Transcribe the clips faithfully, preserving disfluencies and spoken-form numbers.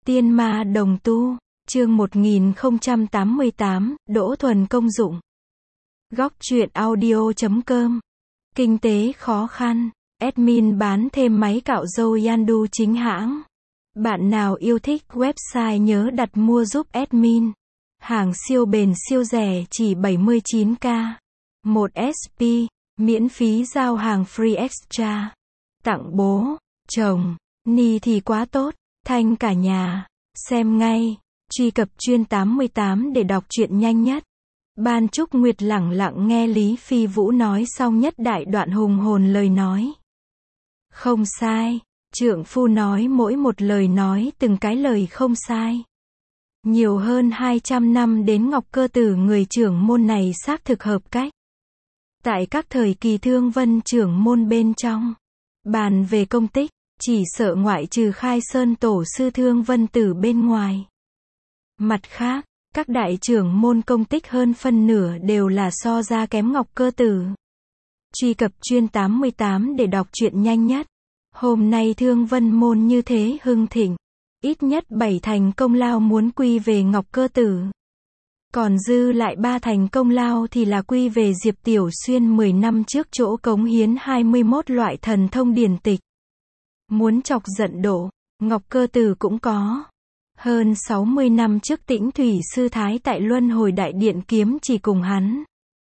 Tiên ma đồng tu, chương một nghìn không trăm tám mươi tám, Đỗ Thuần công dụng. Góc truyện audio chấm com. Kinh tế khó khăn, admin bán thêm máy cạo râu Yandu chính hãng. Bạn nào yêu thích website nhớ đặt mua giúp admin. Hàng siêu bền siêu rẻ chỉ bảy mươi chín k. một ét pê, miễn phí giao hàng free extra. Tặng bố, chồng, ni thì quá tốt, thanh cả nhà. Xem ngay, truy cập chuyên tám mươi tám để đọc truyện nhanh nhất. Ban Trúc Nguyệt lẳng lặng nghe Lý Phi Vũ nói xong nhất đại đoạn hùng hồn lời nói. Không sai, trượng phu nói mỗi một lời nói từng cái lời không sai. Nhiều hơn hai trăm năm đến Ngọc Cơ Tử người trưởng môn này xác thực hợp cách. Tại các thời kỳ Thương Vân trưởng môn bên trong, bàn về công tích, chỉ sợ ngoại trừ Khai Sơn tổ sư Thương Vân Tử bên ngoài. Mặt khác, các đại trưởng môn công tích hơn phân nửa đều là so ra kém Ngọc Cơ Tử. Truy cập chuyên tám mươi tám để đọc truyện nhanh nhất. Hôm nay Thương Vân môn như thế hưng thịnh, ít nhất bảy thành công lao muốn quy về Ngọc Cơ Tử. Còn dư lại ba thành công lao thì là quy về Diệp Tiểu Xuyên mười năm trước chỗ cống hiến hai mươi mốt loại thần thông điển tịch. Muốn chọc giận Độ, Ngọc Cơ Tử cũng có. Hơn sáu mươi năm trước Tĩnh Thủy Sư Thái tại Luân Hồi Đại Điện kiếm chỉ cùng hắn.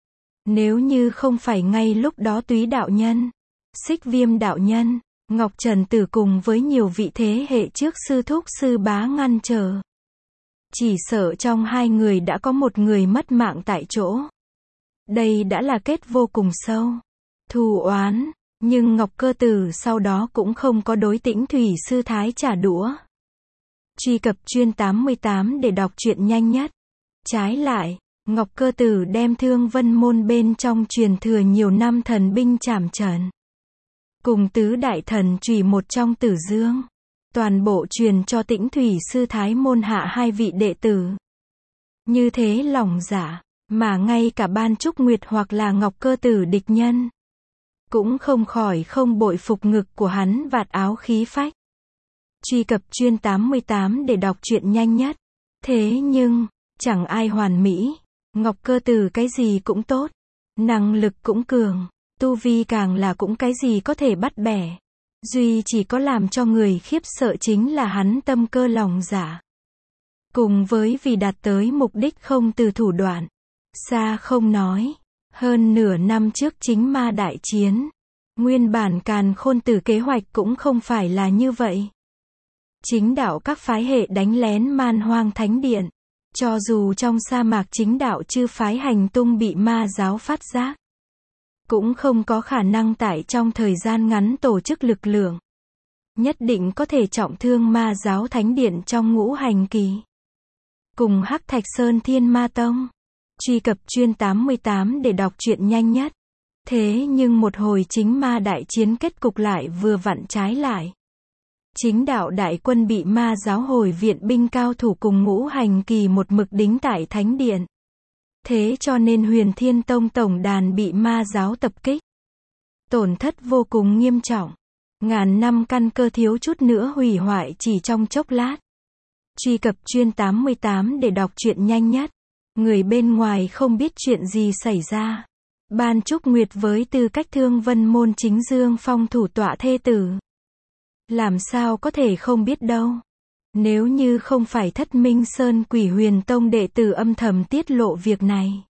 Nếu như không phải ngay lúc đó Túy đạo nhân, Xích Viêm đạo nhân, Ngọc Trần Tử cùng với nhiều vị thế hệ trước sư thúc sư bá ngăn trở, chỉ sợ trong hai người đã có một người mất mạng tại chỗ. Đây đã là kết vô cùng sâu, thù oán, nhưng Ngọc Cơ Tử sau đó cũng không có đối Tĩnh Thủy Sư Thái trả đũa. Truy cập chuyên tám mươi tám để đọc truyện nhanh nhất. Trái lại, Ngọc Cơ Tử đem Thương Vân môn bên trong truyền thừa nhiều năm thần binh trảm trần, cùng tứ đại thần chùy một trong Tử Dương, toàn bộ truyền cho Tĩnh Thủy Sư Thái môn hạ hai vị đệ tử. Như thế lòng dạ, mà ngay cả Ban Trúc Nguyệt hoặc là Ngọc Cơ Tử địch nhân, cũng không khỏi không bội phục ngực của hắn vạt áo khí phách. Truy cập chuyên tám mươi tám để đọc truyện nhanh nhất. Thế nhưng, chẳng ai hoàn mỹ. Ngọc Cơ Tử cái gì cũng tốt, năng lực cũng cường, tu vi càng là cũng cái gì có thể bắt bẻ. Duy chỉ có làm cho người khiếp sợ chính là hắn tâm cơ lòng dạ. Cùng với vì đạt tới mục đích không từ thủ đoạn. Xa không nói, hơn nửa năm trước chính ma đại chiến, nguyên bản Càn Khôn Tử kế hoạch cũng không phải là như vậy. Chính đạo các phái hệ đánh lén Man Hoang Thánh Điện. Cho dù trong sa mạc chính đạo chư phái hành tung bị ma giáo phát giác, cũng không có khả năng tại trong thời gian ngắn tổ chức lực lượng. Nhất định có thể trọng thương ma giáo Thánh Điện trong ngũ hành kỳ. Cùng Hắc Thạch Sơn Thiên Ma Tông. Truy cập chuyên tám mươi tám để đọc truyện nhanh nhất. Thế nhưng một hồi chính ma đại chiến kết cục lại vừa vặn trái lại. Chính đạo đại quân bị ma giáo hồi viện binh cao thủ cùng ngũ hành kỳ một mực đính tại Thánh Điện. Thế cho nên Huyền Thiên Tông tổng đàn bị ma giáo tập kích. Tổn thất vô cùng nghiêm trọng. Ngàn năm căn cơ thiếu chút nữa hủy hoại chỉ trong chốc lát. Truy cập chuyên tám mươi tám để đọc truyện nhanh nhất. Người bên ngoài không biết chuyện gì xảy ra. Ban Trúc Nguyệt với tư cách Thương Vân môn chính Dương Phong thủ tọa thê tử, làm sao có thể không biết đâu. Nếu như không phải Thất Minh Sơn Quỷ Huyền Tông đệ tử âm thầm tiết lộ việc này,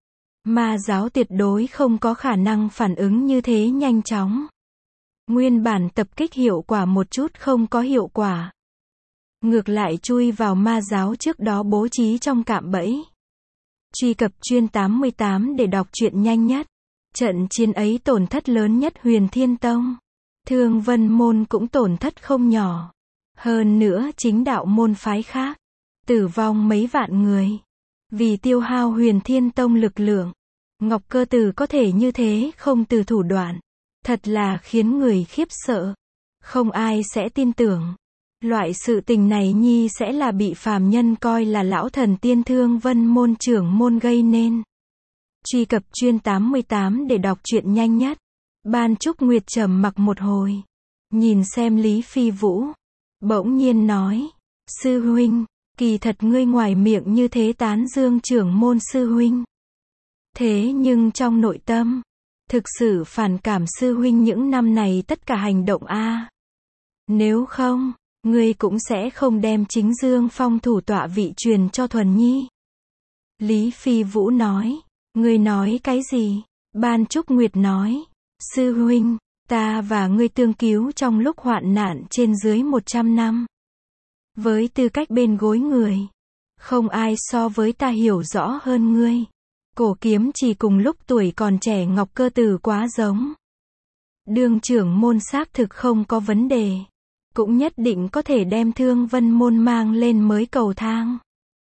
ma giáo tuyệt đối không có khả năng phản ứng như thế nhanh chóng. Nguyên bản tập kích hiệu quả một chút không có hiệu quả, ngược lại chui vào ma giáo trước đó bố trí trong cạm bẫy. Truy cập chuyên tám mươi tám để đọc truyện nhanh nhất. Trận chiến ấy tổn thất lớn nhất Huyền Thiên Tông. Thương Vân môn cũng tổn thất không nhỏ. Hơn nữa chính đạo môn phái khác, tử vong mấy vạn người. Vì tiêu hao Huyền Thiên Tông lực lượng, Ngọc Cơ Tử có thể như thế không từ thủ đoạn. Thật là khiến người khiếp sợ. Không ai sẽ tin tưởng. Loại sự tình này nhi sẽ là bị phàm nhân coi là lão thần tiên Thương Vân môn trưởng môn gây nên. Truy cập chuyên tám mươi tám để đọc truyện nhanh nhất. Ban Trúc Nguyệt trầm mặc một hồi, nhìn xem Lý Phi Vũ, bỗng nhiên nói, Sư huynh, kỳ thật ngươi ngoài miệng như thế tán dương trưởng môn sư huynh. Thế nhưng trong nội tâm, thực sự phản cảm sư huynh những năm này tất cả hành động a. Nếu không, ngươi cũng sẽ không đem chính Dương Phong thủ tọa vị truyền cho Thuần Nhi. Lý Phi Vũ nói, ngươi nói cái gì? Ban Trúc Nguyệt nói, sư huynh, ta và ngươi tương cứu trong lúc hoạn nạn trên dưới một trăm năm. Với tư cách bên gối người, không ai so với ta hiểu rõ hơn ngươi. Cổ Kiếm Chỉ cùng lúc tuổi còn trẻ Ngọc Cơ Tử quá giống. Đường trưởng môn xác thực không có vấn đề, cũng nhất định có thể đem Thương Vân môn mang lên mới cầu thang.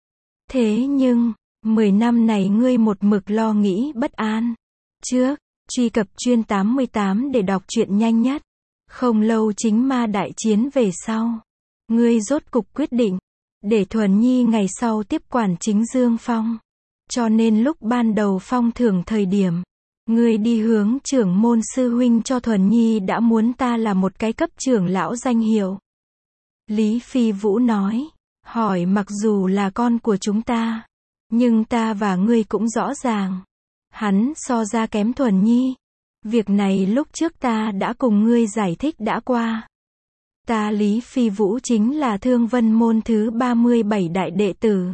Thế nhưng, mười năm này ngươi một mực lo nghĩ bất an. Trước, truy cập chuyên tám mươi tám để đọc truyện nhanh nhất. Không lâu chính ma đại chiến về sau, ngươi rốt cục quyết định để Thuần Nhi ngày sau tiếp quản chính Dương Phong. Cho nên lúc ban đầu phong thưởng thời điểm, ngươi đi hướng trưởng môn sư huynh cho Thuần Nhi đã muốn ta là một cái cấp trưởng lão danh hiệu. Lý Phi Vũ nói, hỏi mặc dù là con của chúng ta, nhưng ta và ngươi cũng rõ ràng, hắn so ra kém Thuần Nhi. Việc này lúc trước ta đã cùng ngươi giải thích đã qua. Ta Lý Phi Vũ chính là Thương Vân môn thứ ba mươi bảy đại đệ tử,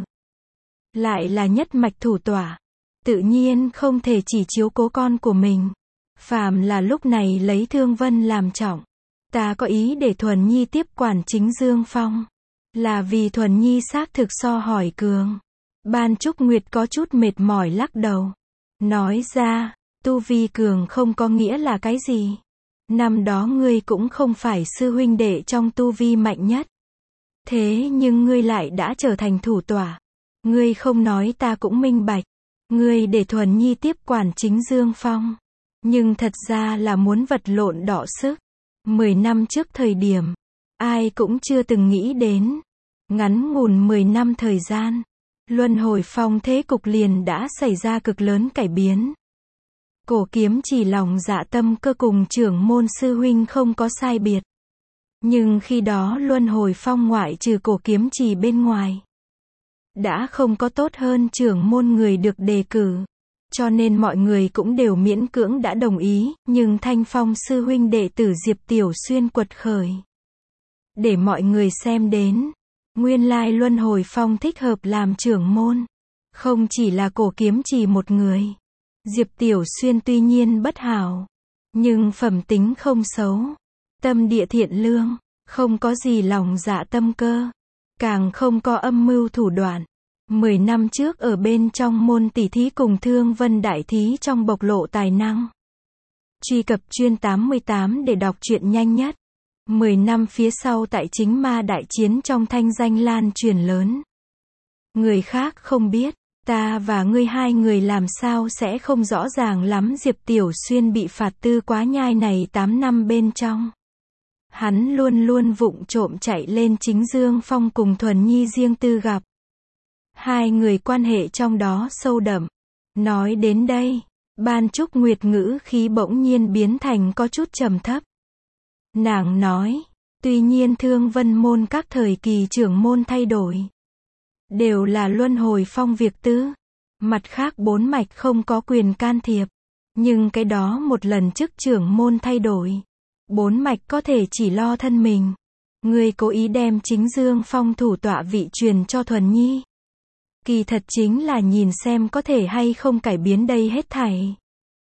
lại là nhất mạch thủ tọa, tự nhiên không thể chỉ chiếu cố con của mình. Phàm là lúc này lấy Thương Vân làm trọng, ta có ý để Thuần Nhi tiếp quản chính Dương Phong, là vì Thuần Nhi xác thực so hỏi cường. Ban Trúc Nguyệt có chút mệt mỏi lắc đầu, nói ra, tu vi cường không có nghĩa là cái gì. Năm đó ngươi cũng không phải sư huynh đệ trong tu vi mạnh nhất. Thế nhưng ngươi lại đã trở thành thủ tọa. Ngươi không nói ta cũng minh bạch. Ngươi để Thuần Nhi tiếp quản chính Dương Phong, nhưng thật ra là muốn vật lộn đọ sức. Mười năm trước thời điểm, ai cũng chưa từng nghĩ đến. Ngắn ngủn mười năm thời gian, luân hồi phong thế cục liền đã xảy ra cực lớn cải biến. Cổ Kiếm Chỉ lòng dạ tâm cơ cùng trưởng môn sư huynh không có sai biệt. Nhưng khi đó luân hồi phong ngoại trừ Cổ Kiếm Chỉ bên ngoài, đã không có tốt hơn trưởng môn người được đề cử. Cho nên mọi người cũng đều miễn cưỡng đã đồng ý, nhưng Thanh Phong sư huynh đệ tử Diệp Tiểu Xuyên quật khởi. Để mọi người xem đến, nguyên lai luân hồi phong thích hợp làm trưởng môn. Không chỉ là Cổ Kiếm Chỉ một người. Diệp Tiểu Xuyên tuy nhiên bất hảo, nhưng phẩm tính không xấu, tâm địa thiện lương, không có gì lòng dạ tâm cơ, càng không có âm mưu thủ đoạn. Mười năm trước ở bên trong môn tỷ thí cùng Thương Vân đại thí trong bộc lộ tài năng. Truy cập chuyên tám mươi tám để đọc truyện nhanh nhất. Mười năm phía sau tại chính ma đại chiến trong thanh danh lan truyền lớn. Người khác không biết, ta và ngươi hai người làm sao sẽ không rõ ràng lắm Diệp Tiểu Xuyên bị phạt tư quá nhai này tám năm bên trong. Hắn luôn luôn vụng trộm chạy lên chính Dương Phong cùng Thuần Nhi riêng tư gặp. Hai người quan hệ trong đó sâu đậm. Nói đến đây, Ban Trúc Nguyệt ngữ khí bỗng nhiên biến thành có chút trầm thấp. Nàng nói, tuy nhiên Thương Vân môn các thời kỳ trưởng môn thay đổi, đều là luân hồi phong việc tư. Mặt khác bốn mạch không có quyền can thiệp. Nhưng cái đó một lần chức trưởng môn thay đổi, bốn mạch có thể chỉ lo thân mình. Ngươi cố ý đem chính Dương Phong thủ tọa vị truyền cho Thuần Nhi. Kỳ thật chính là nhìn xem có thể hay không cải biến đây hết thảy.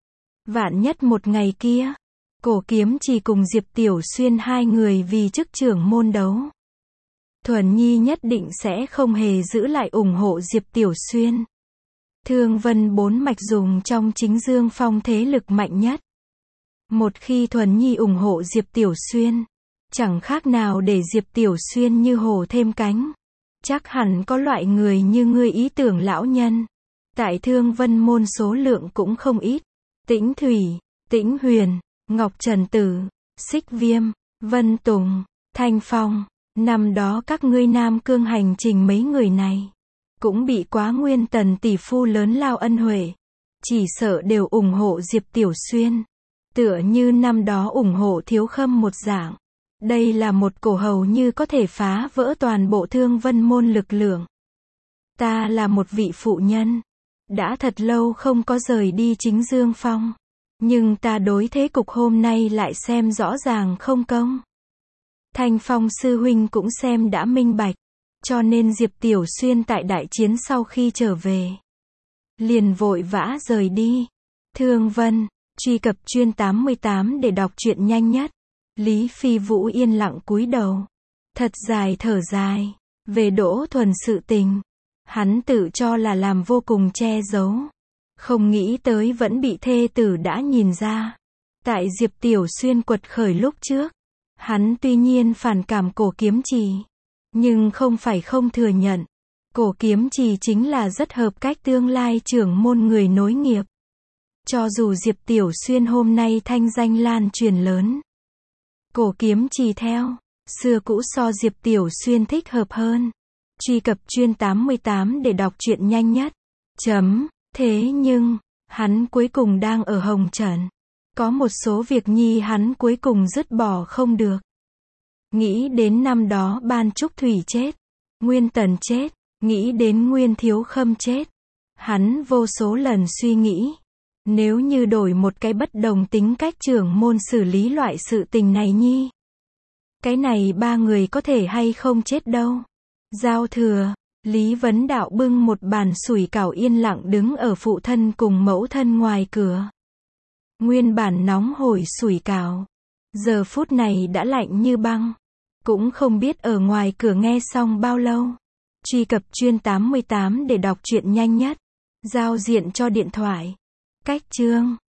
Vạn nhất một ngày kia, Cổ Kiếm Chỉ cùng Diệp Tiểu Xuyên hai người vì chức trưởng môn đấu, Thuần Nhi nhất định sẽ không hề giữ lại ủng hộ Diệp Tiểu Xuyên. Thương Vân bốn mạch dùng trong chính Dương Phong thế lực mạnh nhất. Một khi Thuần Nhi ủng hộ Diệp Tiểu Xuyên, chẳng khác nào để Diệp Tiểu Xuyên như hổ thêm cánh. Chắc hẳn có loại người như ngươi ý tưởng lão nhân. Tại Thương Vân môn số lượng cũng không ít. Tĩnh Thủy, Tĩnh Huyền, Ngọc Trần Tử, Xích Viêm, Vân Tùng, Thanh Phong. Năm đó các ngươi Nam Cương hành trình mấy người này cũng bị Quá Nguyên Tần tỷ phu lớn lao ân huệ, chỉ sợ đều ủng hộ Diệp Tiểu Xuyên, tựa như năm đó ủng hộ Thiếu Khâm một dạng. Đây là một cổ hầu như có thể phá vỡ toàn bộ Thương Vân môn lực lượng. Ta là một vị phụ nhân. Đã thật lâu không có rời đi Chính Dương Phong. Nhưng ta đối thế cục hôm nay lại xem rõ ràng không công. Thanh Phong sư huynh cũng xem đã minh bạch. Cho nên Diệp Tiểu Xuyên tại đại chiến sau khi trở về, liền vội vã rời đi. Thương Vân, truy cập chuyên tám mươi tám để đọc truyện nhanh nhất. Lý Phi Vũ yên lặng cúi đầu. Thật dài thở dài. Về Đỗ Thuần sự tình, hắn tự cho là làm vô cùng che giấu. Không nghĩ tới vẫn bị thê tử đã nhìn ra. Tại Diệp Tiểu Xuyên quật khởi lúc trước, hắn tuy nhiên phản cảm Cổ Kiếm Trì, nhưng không phải không thừa nhận. Cổ Kiếm Trì chính là rất hợp cách tương lai trưởng môn người nối nghiệp. Cho dù Diệp Tiểu Xuyên hôm nay thanh danh lan truyền lớn, Cổ Kiếm Trì theo xưa cũ so Diệp Tiểu Xuyên thích hợp hơn. Truy cập chuyên tám mươi tám để đọc truyện nhanh nhất. Chấm. Thế nhưng, hắn cuối cùng đang ở hồng trần. Có một số việc nhi hắn cuối cùng dứt bỏ không được. Nghĩ đến năm đó Ban Trúc Thủy chết, Nguyên Tần chết, nghĩ đến Nguyên Thiếu Khâm chết. Hắn vô số lần suy nghĩ, nếu như đổi một cái bất đồng tính cách trưởng môn xử lý loại sự tình này nhi, cái này ba người có thể hay không chết đâu. Giao thừa, Lý Vấn Đạo bưng một bàn sủi cảo yên lặng đứng ở phụ thân cùng mẫu thân ngoài cửa. Nguyên bản nóng hổi sủi cảo, giờ phút này đã lạnh như băng. Cũng không biết ở ngoài cửa nghe xong bao lâu. Truy cập chuyên tám mươi tám để đọc truyện nhanh nhất. Giao diện cho điện thoại. Cách chương